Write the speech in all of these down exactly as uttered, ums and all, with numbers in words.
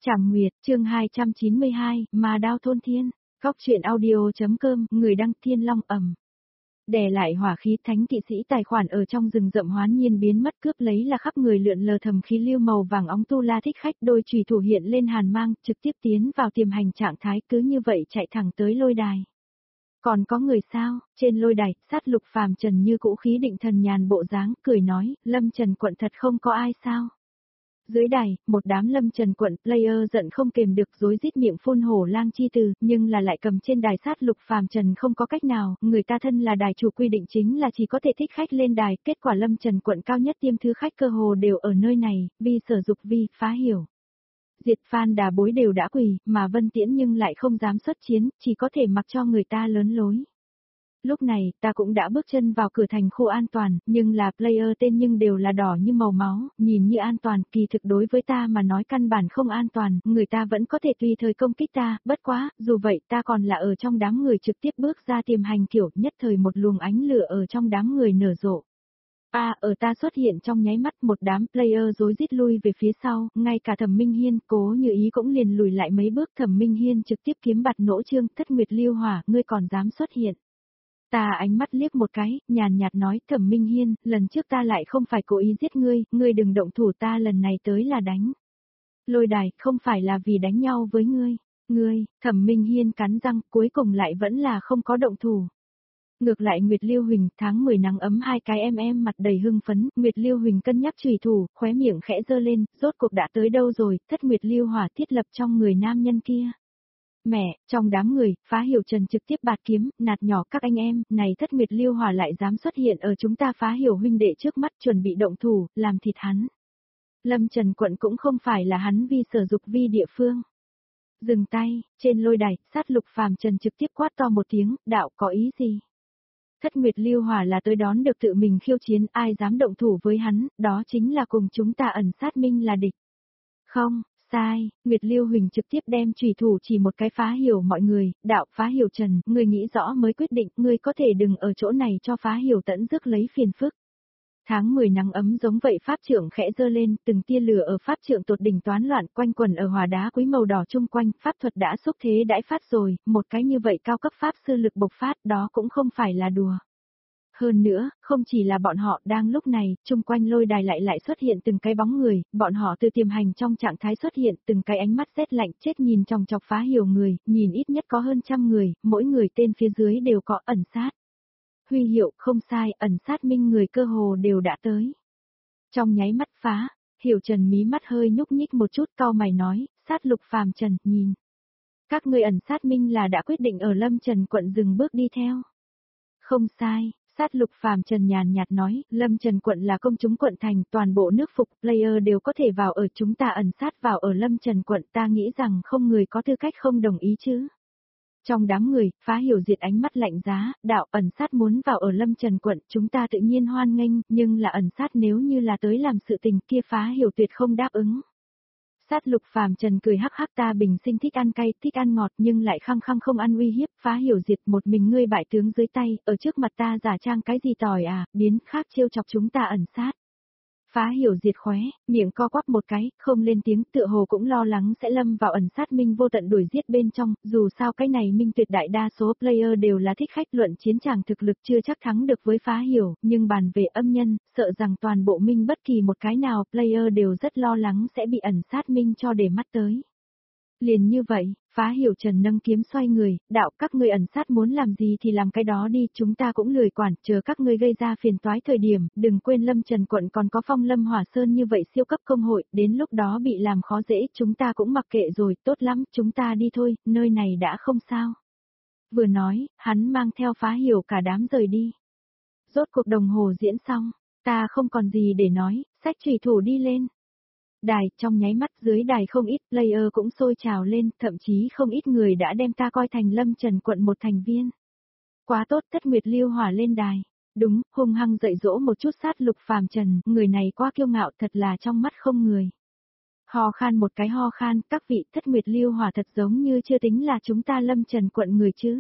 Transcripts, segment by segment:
Trảm Nguyệt, chương hai trăm chín mươi hai, Ma Đao Thôn Thiên, Góc truyện audio.com, người đăng Thiên Long ầm. Đè lại hỏa khí, thánh kỵ sĩ tài khoản ở trong rừng rậm hoán nhiên biến mất, cướp lấy là khắp người lượn lờ thầm khí lưu màu vàng óng. Tu La Thích Khách đôi chùy thủ hiện lên hàn mang, trực tiếp tiến vào tiềm hành trạng thái, cứ như vậy chạy thẳng tới lôi đài. Còn có người sao? Trên lôi đài, Sát Lục Phàm Trần như cũ khí định thần nhàn bộ dáng, cười nói, Lâm Trần quận thật không có ai sao? Dưới đài, một đám Lâm Trần quận player giận không kềm được, rối rít miệng phun hổ lang chi từ, nhưng là lại cầm trên đài Sát Lục Phàm Trần không có cách nào, người ta thân là đài chủ quy định chính là chỉ có thể thích khách lên đài, kết quả Lâm Trần quận cao nhất tiêm thứ khách cơ hồ đều ở nơi này, vì sở dục vi, phá hiểu. Diệt Phan Đà Bối đều đã quỳ, mà Vân Tiễn nhưng lại không dám xuất chiến, chỉ có thể mặc cho người ta lớn lối. Lúc này, ta cũng đã bước chân vào cửa thành khu an toàn, nhưng là player tên nhưng đều là đỏ như màu máu, nhìn như an toàn, kỳ thực đối với ta mà nói căn bản không an toàn, người ta vẫn có thể tùy thời công kích ta, bất quá, dù vậy ta còn là ở trong đám người trực tiếp bước ra tiềm hành kiểu, nhất thời một luồng ánh lửa ở trong đám người nở rộ. À, ở ta xuất hiện trong nháy mắt, một đám player rối rít lui về phía sau, ngay cả Thẩm Minh Hiên, Cố Như Ý cũng liền lùi lại mấy bước. Thẩm Minh Hiên trực tiếp kiếm bạt nỗ trương, Thất Nguyệt Lưu Hỏa, ngươi còn dám xuất hiện. Ta ánh mắt liếc một cái, nhàn nhạt nói, Thẩm Minh Hiên, lần trước ta lại không phải cố ý giết ngươi, ngươi đừng động thủ, ta lần này tới là đánh. Lôi đài, không phải là vì đánh nhau với ngươi, ngươi, Thẩm Minh Hiên cắn răng, cuối cùng lại vẫn là không có động thủ. Ngược lại Nguyệt Lưu Huỳnh, tháng mười nắng ấm, hai cái em em mặt đầy hưng phấn, Nguyệt Lưu Huỳnh cân nhắc chùy thủ, khóe miệng khẽ giơ lên, rốt cuộc đã tới đâu rồi, Thất Nguyệt Lưu Hỏa thiết lập trong người nam nhân kia. Mẹ, trong đám người, Phá Hiểu Trần trực tiếp bạt kiếm, nạt nhỏ các anh em, này Thất Nguyệt Lưu Hỏa lại dám xuất hiện ở chúng ta Phá Hiểu huynh đệ trước mắt, chuẩn bị động thủ, làm thịt hắn. Lâm Trần quận cũng không phải là hắn vi sở dục vi địa phương. Dừng tay, trên lôi đài, Sát Lục Phàm Trần trực tiếp quát to một tiếng, đạo có ý gì? Thất Nguyệt Lưu Hỏa là tới đón được tự mình khiêu chiến, ai dám động thủ với hắn, đó chính là cùng chúng ta ẩn sát minh là địch. Không. Sai, Nguyệt Lưu Huỳnh trực tiếp đem chùy thủ chỉ một cái. Phá Hiểu mọi người, đạo Phá Hiểu Trần, ngươi nghĩ rõ mới quyết định, ngươi có thể đừng ở chỗ này cho Phá Hiểu tận rước lấy phiền phức. Tháng mười nắng ấm giống vậy, pháp trượng khẽ giơ lên, từng tia lửa ở pháp trượng tột đỉnh toán loạn, quanh quần ở hỏa đá quý màu đỏ chung quanh, pháp thuật đã xúc thế đãi phát rồi, một cái như vậy cao cấp pháp sư lực bộc phát, đó cũng không phải là đùa. Hơn nữa, không chỉ là bọn họ, đang lúc này, chung quanh lôi đài lại lại xuất hiện từng cái bóng người, bọn họ từ tiềm hành trong trạng thái xuất hiện, từng cái ánh mắt rét lạnh chết nhìn chòng chọc Phá Hiểu người, nhìn ít nhất có hơn trăm người, mỗi người tên phía dưới đều có ẩn sát. Huy hiệu, không sai, ẩn sát minh người cơ hồ đều đã tới. Trong nháy mắt Phá Hiểu Trần mí mắt hơi nhúc nhích một chút, cau mày nói, Sát Lục Phàm Trần, nhìn. Các người ẩn sát minh là đã quyết định ở Lâm Trần quận dừng bước đi theo. Không sai. Sát Lục Phàm Trần nhàn nhạt nói, Lâm Trần quận là công chúng quận thành, toàn bộ nước phục, player đều có thể vào ở, chúng ta ẩn sát vào ở Lâm Trần quận, ta nghĩ rằng không người có tư cách không đồng ý chứ. Trong đám người, Phá Hiểu diệt ánh mắt lạnh giá, đạo ẩn sát muốn vào ở Lâm Trần quận, chúng ta tự nhiên hoan nghênh, nhưng là ẩn sát nếu như là tới làm sự tình kia Phá Hiểu tuyệt không đáp ứng. Sát Lục Phàm Trần cười hắc hắc, ta bình sinh thích ăn cay, thích ăn ngọt nhưng lại khăng khăng không ăn uy hiếp. Phá Hiểu diệt, một mình ngươi bại tướng dưới tay, ở trước mặt ta giả trang cái gì tỏi à, biến khác trêu chọc chúng ta ẩn sát. Phá Hiểu diệt khóe, miệng co quắp một cái, không lên tiếng, tựa hồ cũng lo lắng sẽ lâm vào ẩn sát minh vô tận đuổi giết bên trong, dù sao cái này minh tuyệt đại đa số player đều là thích khách, luận chiến tràng thực lực chưa chắc thắng được với Phá Hiểu, nhưng bàn về âm nhân, sợ rằng toàn bộ minh bất kỳ một cái nào player đều rất lo lắng sẽ bị ẩn sát minh cho để mắt tới. Liền như vậy, Phá Hiểu Trần nâng kiếm xoay người, đạo các ngươi ẩn sát muốn làm gì thì làm cái đó đi, chúng ta cũng lười quản, chờ các ngươi gây ra phiền toái thời điểm, đừng quên Lâm Trần quận còn có Phong Lâm Hỏa Sơn như vậy siêu cấp công hội, đến lúc đó bị làm khó dễ, chúng ta cũng mặc kệ rồi, tốt lắm, chúng ta đi thôi, nơi này đã không sao. Vừa nói, hắn mang theo Phá Hiểu cả đám rời đi. Rốt cuộc đồng hồ diễn xong, ta không còn gì để nói, xách chùy thủ đi lên. Đài, trong nháy mắt dưới đài không ít player cũng sôi trào lên, thậm chí không ít người đã đem ta coi thành Lâm Trần quận một thành viên. Quá tốt, Thất Nguyệt Lưu Hỏa lên đài. Đúng, hung hăng dạy dỗ một chút Sát Lục Phàm Trần, người này quá kiêu ngạo, thật là trong mắt không người. Ho khan một cái ho khan, các vị, Thất Nguyệt Lưu Hỏa thật giống như chưa tính là chúng ta Lâm Trần quận người chứ.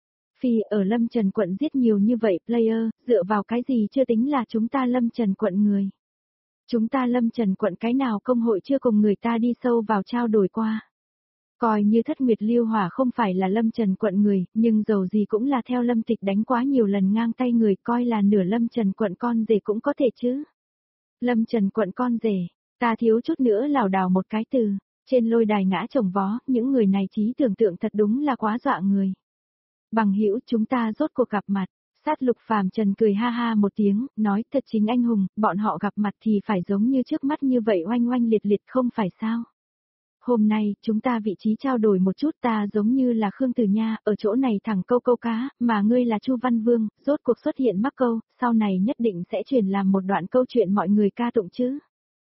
Phi ở Lâm Trần quận giết nhiều như vậy player, dựa vào cái gì chưa tính là chúng ta Lâm Trần quận người. Chúng ta Lâm Trần quận cái nào công hội chưa cùng người ta đi sâu vào trao đổi qua. Coi như Thất Nguyệt Lưu Hỏa không phải là Lâm Trần quận người, nhưng dầu gì cũng là theo Lâm Tịch đánh quá nhiều lần ngang tay người, coi là nửa Lâm Trần quận con rể cũng có thể chứ. Lâm Trần quận con rể, ta thiếu chút nữa lảo đảo một cái từ, trên lôi đài ngã chồng vó, những người này trí tưởng tượng thật đúng là quá dọa người. Bằng hữu chúng ta rốt cuộc gặp mặt. Sát Lục Phàm Trần cười ha ha một tiếng, nói thật chính anh hùng, bọn họ gặp mặt thì phải giống như trước mắt như vậy oanh oanh liệt liệt không phải sao. Hôm nay, chúng ta vị trí trao đổi một chút, ta giống như là Khương Tử Nha, ở chỗ này thẳng câu câu cá, mà ngươi là Chu Văn Vương, rốt cuộc xuất hiện mắc câu, sau này nhất định sẽ truyền làm một đoạn câu chuyện mọi người ca tụng chứ.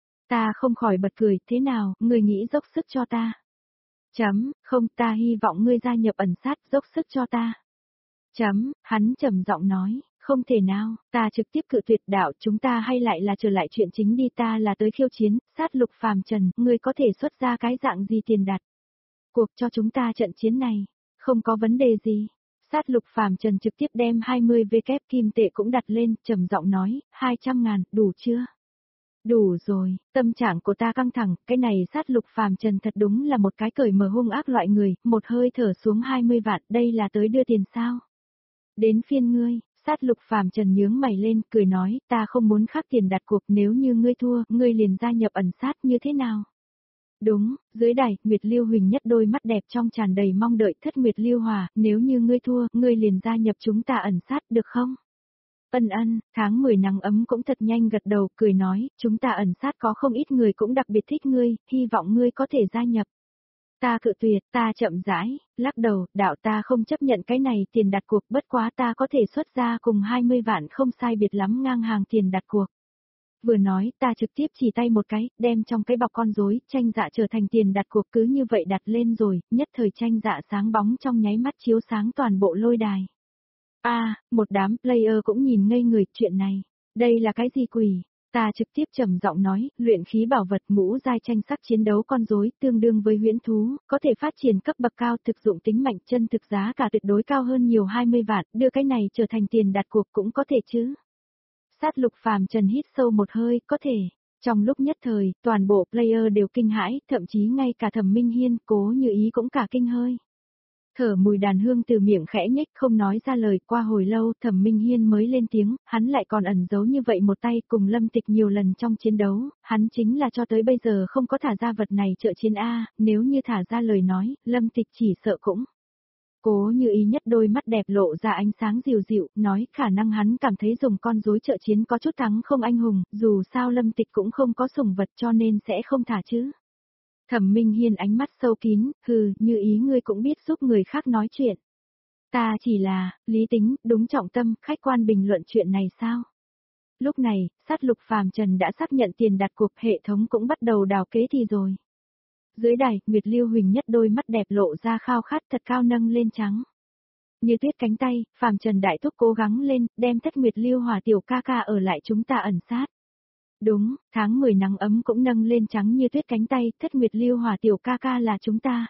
Ta không khỏi bật cười, thế nào, ngươi nghĩ dốc sức cho ta. Chấm, không, ta hy vọng ngươi gia nhập ẩn sát, dốc sức cho ta. Chấm, hắn trầm giọng nói, không thể nào, ta trực tiếp cự tuyệt đạo, chúng ta hay lại là trở lại chuyện chính đi, ta là tới khiêu chiến, Sát Lục Phàm Trần, ngươi có thể xuất ra cái dạng gì tiền đặt. Cuộc cho chúng ta trận chiến này, không có vấn đề gì. Sát Lục Phàm Trần trực tiếp đem hai mươi vê kép kim tệ cũng đặt lên, trầm giọng nói, hai trăm ngàn, đủ chưa? Đủ rồi, tâm trạng của ta căng thẳng, cái này Sát Lục Phàm Trần thật đúng là một cái cởi mở hung ác loại người, một hơi thở xuống hai mươi vạn, đây là tới đưa tiền sao? Đến phiên ngươi, Sát Lục Phàm Trần nhướng mày lên, cười nói, ta không muốn khắc tiền đặt cuộc, nếu như ngươi thua, ngươi liền gia nhập ẩn sát như thế nào? Đúng, dưới đài, Nguyệt Lưu Huỳnh nhất đôi mắt đẹp trong tràn đầy mong đợi, Thất Nguyệt Lưu Hòa, nếu như ngươi thua, ngươi liền gia nhập chúng ta ẩn sát, được không? Ân ân, tháng mười nắng ấm cũng thật nhanh gật đầu, cười nói, chúng ta ẩn sát có không ít người cũng đặc biệt thích ngươi, hy vọng ngươi có thể gia nhập. Ta cự tuyệt, ta chậm rãi, lắc đầu, đạo ta không chấp nhận cái này tiền đặt cuộc, bất quá ta có thể xuất ra cùng hai mươi vạn không sai biệt lắm ngang hàng tiền đặt cuộc. Vừa nói, ta trực tiếp chỉ tay một cái, đem trong cái bọc con rối, tranh dạ trở thành tiền đặt cuộc, cứ như vậy đặt lên rồi, nhất thời tranh dạ sáng bóng trong nháy mắt chiếu sáng toàn bộ lôi đài. A, à, một đám player cũng nhìn ngây người, chuyện này, đây là cái gì quỷ? Ta trực tiếp trầm giọng nói, luyện khí bảo vật ngũ giai tranh sắc chiến đấu con rối tương đương với huyễn thú, có thể phát triển cấp bậc cao, thực dụng tính mạnh, chân thực giá cả tuyệt đối cao hơn nhiều hai mươi vạn, đưa cái này trở thành tiền đặt cuộc cũng có thể chứ. Sát Lục Phàm Trần hít sâu một hơi, có thể. Trong lúc nhất thời, toàn bộ player đều kinh hãi, thậm chí ngay cả Thẩm Minh Hiên, Cố Như Ý cũng cả kinh hơi. Thở mùi đàn hương từ miệng khẽ nhếch không nói ra lời, qua hồi lâu Thẩm Minh Hiên mới lên tiếng, hắn lại còn ẩn giấu như vậy một tay cùng Lâm Tịch nhiều lần trong chiến đấu, hắn chính là cho tới bây giờ không có thả ra vật này trợ chiến A, nếu như thả ra lời nói, Lâm Tịch chỉ sợ cũng. Cố Như Ý nhất đôi mắt đẹp lộ ra ánh sáng dịu dịu, nói khả năng hắn cảm thấy dùng con rối trợ chiến có chút thắng không anh hùng, dù sao Lâm Tịch cũng không có sủng vật cho nên sẽ không thả chứ. Thẩm Minh Hiên ánh mắt sâu kín, hừ, Như Ý ngươi cũng biết giúp người khác nói chuyện. Ta chỉ là, lý tính, đúng trọng tâm, khách quan bình luận chuyện này sao? Lúc này, Sát Lục Phàm Trần đã xác nhận tiền đặt cuộc, hệ thống cũng bắt đầu đào kế thì rồi. Dưới đài, Nguyệt Lưu Huỳnh nhất đôi mắt đẹp lộ ra khao khát thật cao nâng lên trắng. Như tuyết cánh tay, Phàm Trần đại thúc cố gắng lên, đem Thất Nguyệt Lưu Hỏa tiểu ca ca ở lại chúng ta ẩn sát. Đúng, tháng mười nắng ấm cũng nâng lên trắng như tuyết cánh tay, Thất Nguyệt Lưu Hỏa tiểu ca ca là chúng ta.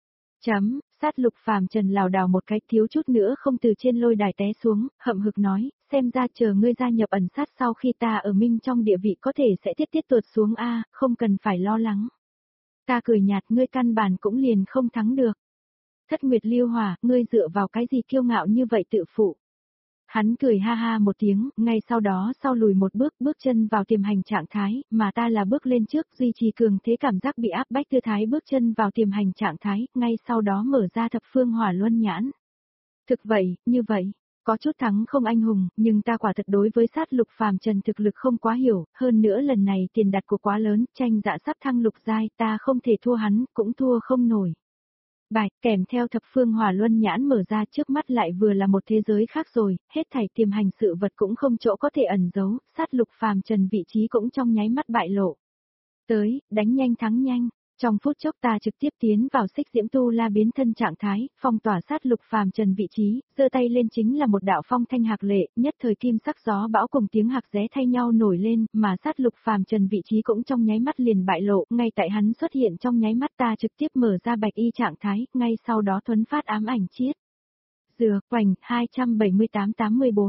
Chấm, Sát Lục Phàm Trần lảo đảo một cái, thiếu chút nữa không từ trên lôi đài té xuống, hậm hực nói, xem ra chờ ngươi gia nhập ẩn sát sau khi ta ở minh trong địa vị có thể sẽ tiết tiết tuột xuống a, không cần phải lo lắng. Ta cười nhạt, ngươi căn bản cũng liền không thắng được. Thất Nguyệt Lưu Hỏa, ngươi dựa vào cái gì kiêu ngạo như vậy tự phụ. Hắn cười ha ha một tiếng, ngay sau đó sau lùi một bước, bước chân vào tiềm hành trạng thái, mà ta là bước lên trước, duy trì cường thế cảm giác bị áp bách tư thái, bước chân vào tiềm hành trạng thái, ngay sau đó mở ra thập phương hỏa luân nhãn. Thực vậy, như vậy, có chút thắng không anh hùng, nhưng ta quả thật đối với Sát Lục Phàm Trần thực lực không quá hiểu, hơn nữa lần này tiền đặt của quá lớn, tranh dạ sắp thăng lục giai, ta không thể thua hắn, cũng thua không nổi. Bài, kèm theo thập phương hỏa luân nhãn mở ra trước mắt lại vừa là một thế giới khác rồi, hết thảy tiềm hành sự vật cũng không chỗ có thể ẩn giấu, Sát Lục Phàm Trần vị trí cũng trong nháy mắt bại lộ. Tới, đánh nhanh thắng nhanh, trong phút chốc ta trực tiếp tiến vào Xích Diễm Tu La biến thân trạng thái, phong tỏa Sát Lục Phàm Trần vị trí, giơ tay lên chính là một đạo phong thanh hạc lệ, nhất thời kim sắc gió bão cùng tiếng hạc ré thay nhau nổi lên, mà Sát Lục Phàm Trần vị trí cũng trong nháy mắt liền bại lộ, ngay tại hắn xuất hiện trong nháy mắt ta trực tiếp mở ra bạch y trạng thái, ngay sau đó thuấn phát ám ảnh chiết. Dừa, quành, hai trăm bảy mươi tám tám mươi bốn.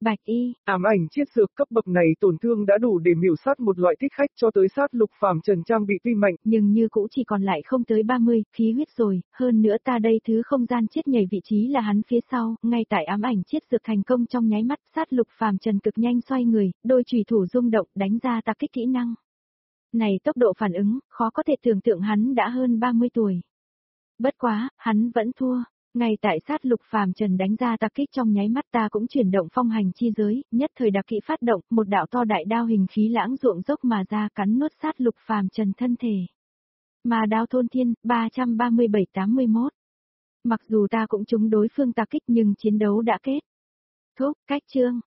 Bạch y, Ám ảnh chiết dược cấp bậc này tổn thương đã đủ để miểu sát một loại thích khách cho tới sát lục phàm trần trang bị tuy mạnh. Nhưng như cũ chỉ còn lại không tới ba mươi, khí huyết rồi, hơn nữa ta đây thứ không gian chết nhảy vị trí là hắn phía sau, ngay tại ám ảnh chiết dược thành công trong nháy mắt, sát lục phàm trần cực nhanh xoay người, đôi chùy thủ rung động đánh ra tạc kích kỹ năng. Này tốc độ phản ứng, khó có thể tưởng tượng hắn đã hơn ba mươi tuổi. Bất quá, hắn vẫn thua. Ngay tại sát lục phàm trần đánh ra tạc kích trong nháy mắt ta cũng chuyển động phong hành chi giới, nhất thời đặc kỹ phát động, một đạo to đại đao hình khí lãng ruộng dốc mà ra cắn nuốt sát lục phàm trần thân thể. Mà đao thôn thiên, ba trăm ba mươi bảy tám mươi mốt. Mặc dù ta cũng trúng đối phương tạc kích nhưng chiến đấu đã kết thúc, cách chương.